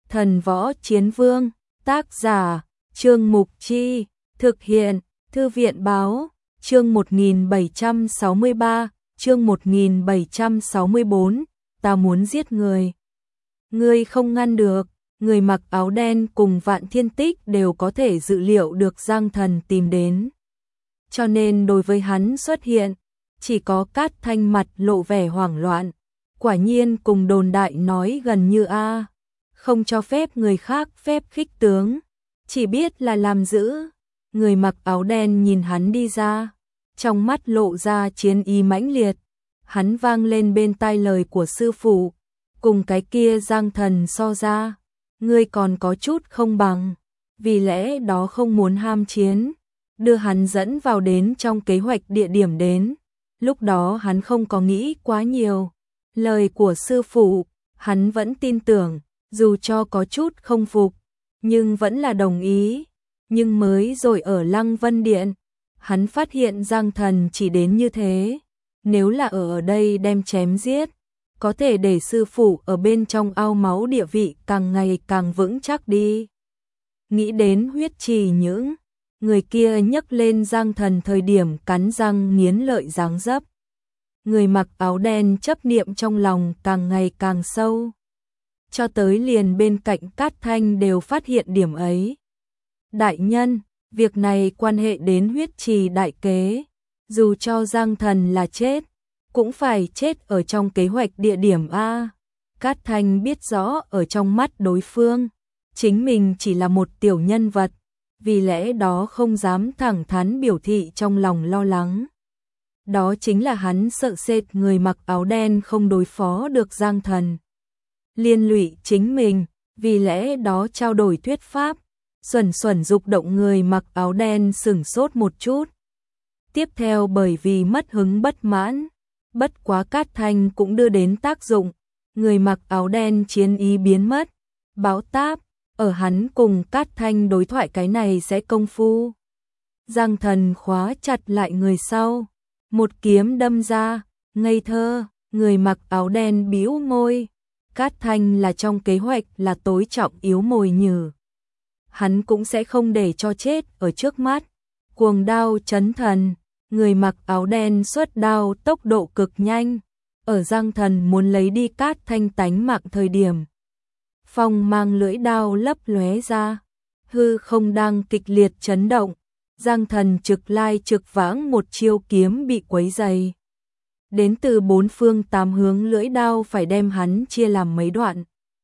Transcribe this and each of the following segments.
Thần Võ Chiến Vương, tác giả, Trương Mục Chi, thực hiện, Thư viện Báo, chương 1763, chương 1764, ta muốn giết người. Ngươi không ngăn được, người mặc áo đen cùng Vạn Thiên Tích đều có thể dự liệu được Giang Thần tìm đến. Cho nên đối với hắn xuất hiện, chỉ có Cát Thanh mặt lộ vẻ hoảng loạn, quả nhiên cùng đồn đại nói gần như a, không cho phép người khác phép khích tướng, chỉ biết là làm dữ. Người mặc áo đen nhìn hắn đi ra, trong mắt lộ ra chiến ý mãnh liệt, hắn vang lên bên tai lời của sư phụ, cùng cái kia Giang Thần so ra, ngươi còn có chút không bằng, vì lẽ đó không muốn ham chiến, đưa hắn dẫn vào đến trong kế hoạch địa điểm đến. Lúc đó hắn không có nghĩ quá nhiều, lời của sư phụ, hắn vẫn tin tưởng, dù cho có chút không phục, nhưng vẫn là đồng ý. Nhưng mới rồi ở Lăng Vân Điện, hắn phát hiện Giang Thần chỉ đến như thế, nếu là ở đây đem chém giết, có thể để sư phụ ở bên trong ao máu địa vị càng ngày càng vững chắc đi. Nghĩ đến Huyết Trì những người kia nhấc lên Giang Thần thời điểm cắn răng nghiến lợi giáng dấp. Người mặc áo đen chấp niệm trong lòng càng ngày càng sâu. Cho tới liền bên cạnh Cát Thanh đều phát hiện điểm ấy. Đại nhân, việc này quan hệ đến Huyết Trì đại kế, dù cho Giang Thần là chết, cũng phải chết ở trong kế hoạch địa điểm A. Cát Thanh biết rõ ở trong mắt đối phương, chính mình chỉ là một tiểu nhân vật, vì lẽ đó không dám thẳng thắn biểu thị trong lòng lo lắng. Đó chính là hắn sợ sệt người mặc áo đen không đối phó được Giang Thần, liên lụy chính mình, vì lẽ đó trao đổi thuyết pháp. Xuẩn dục động người mặc áo đen sửng sốt một chút. Tiếp theo bởi vì mất hứng bất mãn, bất quá Cát Thanh cũng đưa đến tác dụng, người mặc áo đen chiến ý biến mất, báo táp, ở hắn cùng Cát Thanh đối thoại cái này sẽ công phu. Giang Thần khóa chặt lại người sau, một kiếm đâm ra, ngây thơ, người mặc áo đen bĩu môi, Cát Thanh là trong kế hoạch là tối trọng yếu mồi nhử. Hắn cũng sẽ không để cho chết ở trước mắt. Cuồng đao chấn thần, người mặc áo đen xuất đao tốc độ cực nhanh, ở Giang Thần muốn lấy đi Cát Thanh tánh mạng thời điểm. Phong mang lưỡi đao lấp lóe ra, hư không đang kịch liệt chấn động, Giang Thần trực lai trực vãng một chiêu kiếm bị quấy dày. Đến từ bốn phương tám hướng lưỡi đao phải đem hắn chia làm mấy đoạn.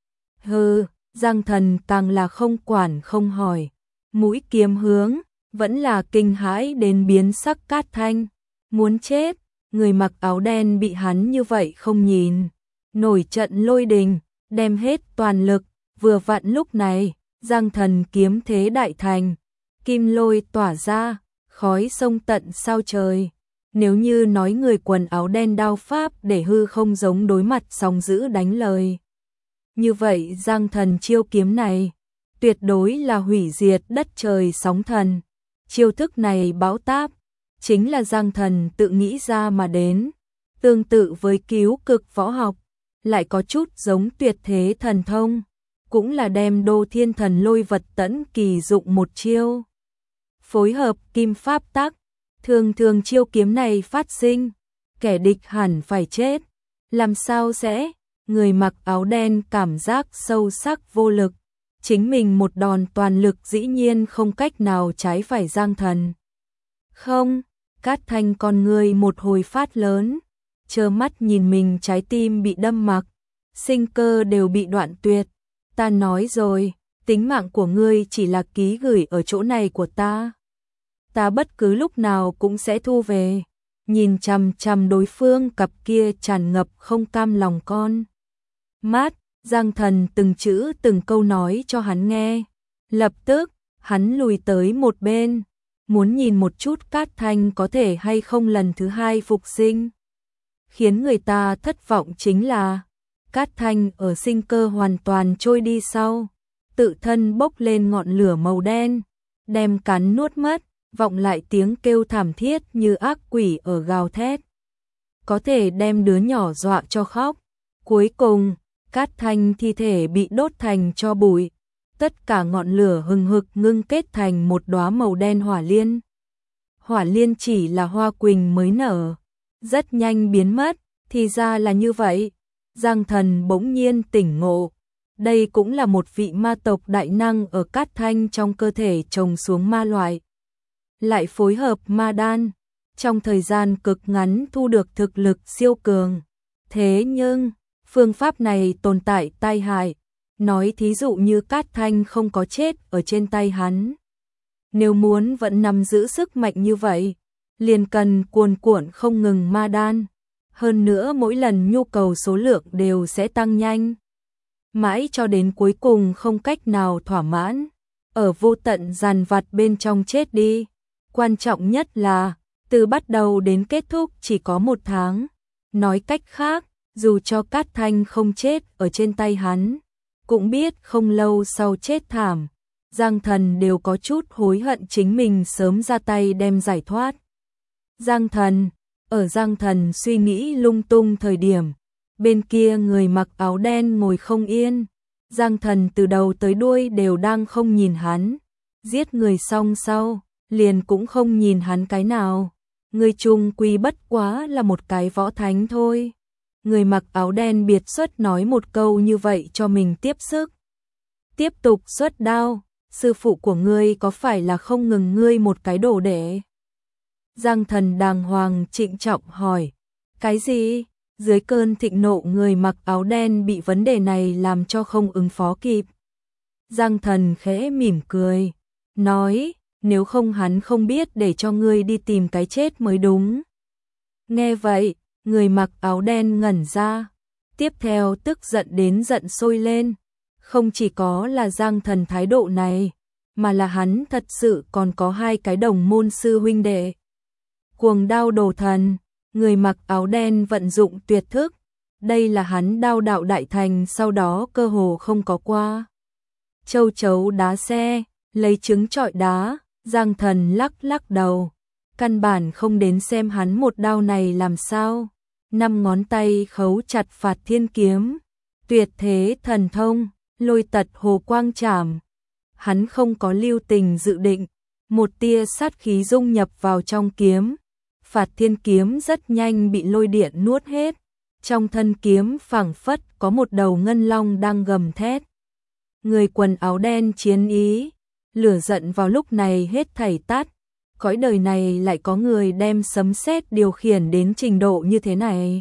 Giang Thần càng là không quản không hỏi, mũi kiếm hướng, vẫn là kinh hãi đến biến sắc Cát Thanh, muốn chết, người mặc áo đen bị hắn như vậy không nhìn, nổi trận lôi đình, đem hết toàn lực, vừa vặn lúc này, Giang Thần kiếm thế đại thành, kim lôi tỏa ra, khói sông tận sao trời. Nếu như nói người quần áo đen đao pháp để hư không giống đối mặt sóng dữ đánh lời, như vậy Giang Thần chiêu kiếm này, tuyệt đối là hủy diệt đất trời sóng thần. Chiêu thức này bão táp, chính là Giang Thần tự nghĩ ra mà đến, tương tự với cứu cực võ học, lại có chút giống tuyệt thế thần thông, cũng là đem Đô Thiên Thần Lôi vật tẫn kỳ dụng một chiêu. Phối hợp kim pháp tắc, thường chiêu kiếm này phát sinh, kẻ địch hẳn phải chết, làm sao sẽ? Người mặc áo đen cảm giác sâu sắc vô lực, chính mình một đòn toàn lực dĩ nhiên không cách nào trái phải Giang Thần. Không, Cát Thanh con người một hồi phát lớn, trơ mắt nhìn mình trái tim bị đâm mặc, sinh cơ đều bị đoạn tuyệt. Ta nói rồi, tính mạng của ngươi chỉ là ký gửi ở chỗ này của ta. Ta bất cứ lúc nào cũng sẽ thu về. Nhìn chằm chằm đối phương cặp kia tràn ngập không cam lòng con mắt, Giang Thần từng chữ từng câu nói cho hắn nghe. Lập tức, hắn lùi tới một bên, muốn nhìn một chút Cát Thanh có thể hay không lần thứ hai phục sinh. Khiến người ta thất vọng chính là, Cát Thanh ở sinh cơ hoàn toàn trôi đi sau, tự thân bốc lên ngọn lửa màu đen, đem cắn nuốt mất, vọng lại tiếng kêu thảm thiết như ác quỷ ở gào thét. Có thể đem đứa nhỏ dọa cho khóc. Cuối cùng, Cát Thanh thi thể bị đốt thành tro bụi, tất cả ngọn lửa hừng hực ngưng kết thành một đóa màu đen hỏa liên. Hỏa liên chỉ là hoa quỳnh mới nở, rất nhanh biến mất, thì ra là như vậy. Giang Thần bỗng nhiên tỉnh ngộ, đây cũng là một vị ma tộc đại năng ở Cát Thanh trong cơ thể trồng xuống ma loại. Lại phối hợp ma đan, trong thời gian cực ngắn thu được thực lực siêu cường. Thế nhưng, phương pháp này tồn tại tai hại, nói thí dụ như Cát Thanh không có chết ở trên tay hắn. Nếu muốn vẫn nắm giữ sức mạnh như vậy, liền cần cuồn cuộn không ngừng ma đan. Hơn nữa mỗi lần nhu cầu số lượng đều sẽ tăng nhanh. Mãi cho đến cuối cùng không cách nào thỏa mãn. Ở vô tận dàn vặt bên trong chết đi. Quan trọng nhất là, từ bắt đầu đến kết thúc chỉ có 1 tháng. Nói cách khác, dù cho Cát Thanh không chết ở trên tay hắn, cũng biết không lâu sau chết thảm. Giang Thần đều có chút hối hận chính mình sớm ra tay đem giải thoát. Ở Giang Thần suy nghĩ lung tung thời điểm, bên kia người mặc áo đen ngồi không yên. Giang Thần từ đầu tới đuôi đều đang không nhìn hắn, giết người xong sau, liền cũng không nhìn hắn cái nào. Người chung quy bất quá là một cái võ thánh thôi. Người mặc áo đen biệt xuất nói một câu như vậy cho mình tiếp sức. Tiếp tục xuất đao, sư phụ của ngươi có phải là không ngừng ngươi một cái đồ đệ? Giang Thần đàng hoàng trịnh trọng hỏi. Cái gì? Dưới cơn thịnh nộ người mặc áo đen bị vấn đề này làm cho không ứng phó kịp. Giang Thần khẽ mỉm cười, nói, nếu không hắn không biết để cho ngươi đi tìm cái chết mới đúng. Nghe vậy, người mặc áo đen ngẩn ra, tiếp theo tức giận đến giận sôi lên. Không chỉ có là Giang Thần thái độ này, mà là hắn thật sự còn có 2 cái đồng môn sư huynh đệ. Cuồng đao đồ thần, người mặc áo đen vận dụng tuyệt thức, đây là hắn đao đạo đại thành sau đó cơ hồ không có qua. Châu chấu đá xe, lấy trứng trọi đá, Giang Thần lắc lắc đầu, căn bản không đến xem hắn một đao này làm sao. 5 ngón tay khấu chặt Phạt Thiên kiếm, tuyệt thế thần thông, lôi tật hồ quang trảm. Hắn không có lưu tình dự định, một tia sát khí dung nhập vào trong kiếm. Phạt Thiên kiếm rất nhanh bị lôi điện nuốt hết, trong thân kiếm phảng phất có một đầu ngân long đang gầm thét. Người quần áo đen chiến ý, lửa giận vào lúc này hết thảy tắt. Cõi đời này lại có người đem sấm sét điều khiển đến trình độ như thế này.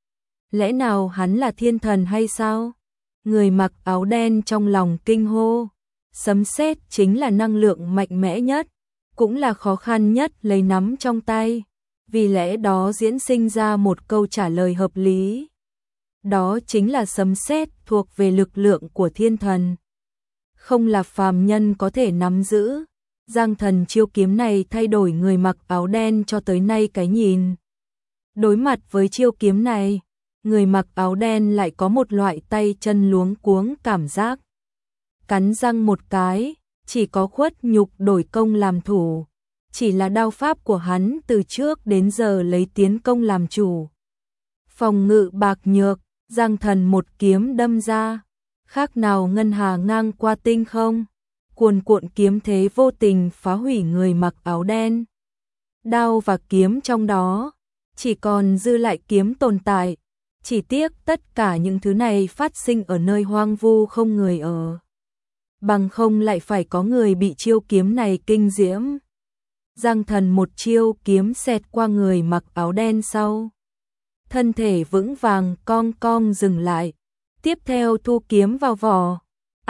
Lẽ nào hắn là thiên thần hay sao? Người mặc áo đen trong lòng kinh hô. Sấm sét chính là năng lượng mạnh mẽ nhất, cũng là khó khăn nhất lấy nắm trong tay. Vì lẽ đó diễn sinh ra một câu trả lời hợp lý. Đó chính là sấm sét thuộc về lực lượng của thiên thần, không là phàm nhân có thể nắm giữ. Giang Thần chiêu kiếm này thay đổi người mặc áo đen cho tới nay cái nhìn. Đối mặt với chiêu kiếm này, người mặc áo đen lại có một loại tay chân luống cuống cảm giác. Cắn răng một cái, chỉ có khuất nhục đổi công làm thủ. Chỉ là đao pháp của hắn từ trước đến giờ lấy tiến công làm chủ. Phòng ngự bạc nhược, Giang Thần một kiếm đâm ra, khác nào ngân hà ngang qua tinh không. Cuồn cuộn kiếm thế vô tình phá hủy người mặc áo đen. Đao và kiếm trong đó, chỉ còn dư lại kiếm tồn tại. Chỉ tiếc tất cả những thứ này phát sinh ở nơi hoang vu không người ở. Bằng không lại phải có người bị chiêu kiếm này kinh diễm. Giang Thần một chiêu kiếm xẹt qua người mặc áo đen sau. Thân thể vững vàng cong cong dừng lại. Tiếp theo thu kiếm vào vỏ.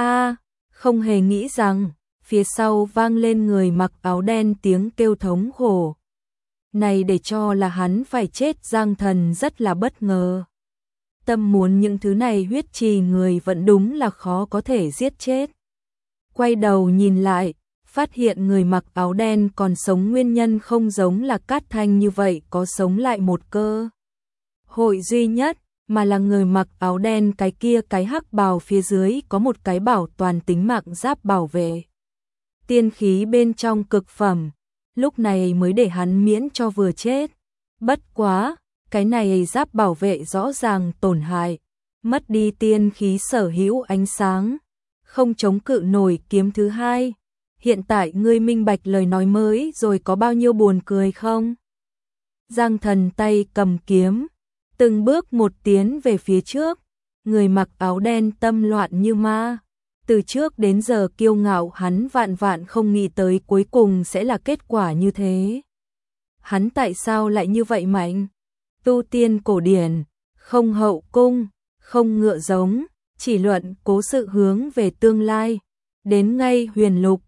Không hề nghĩ rằng, phía sau vang lên người mặc áo đen tiếng kêu thống khổ. Này để cho là hắn phải chết, Giang Thần rất là bất ngờ. Tâm muốn những thứ này huyết trì người vẫn đúng là khó có thể giết chết. Quay đầu nhìn lại, phát hiện người mặc áo đen còn sống nguyên nhân không giống là Cát Thanh như vậy có sống lại một cơ hội duy nhất, mà là người mặc áo đen cái kia cái hắc bào phía dưới có một cái bảo toàn tính mạng giáp bảo vệ. Tiên khí bên trong cực phẩm, lúc này mới để hắn miễn cho vừa chết. Bất quá, cái này giáp bảo vệ rõ ràng tổn hại, mất đi tiên khí sở hữu ánh sáng, không chống cự nổi kiếm thứ hai. Hiện tại ngươi minh bạch lời nói mới rồi có bao nhiêu buồn cười không? Giang Thần tay cầm kiếm, từng bước một tiến về phía trước, người mặc áo đen tâm loạn như ma. Từ trước đến giờ kiêu ngạo hắn vạn vạn không nghĩ tới cuối cùng sẽ là kết quả như thế. Hắn tại sao lại như vậy mạnh? Tu tiên cổ điển, không hậu cung, không ngựa giống, chỉ luận cố sự hướng về tương lai. Đến ngay huyền lục,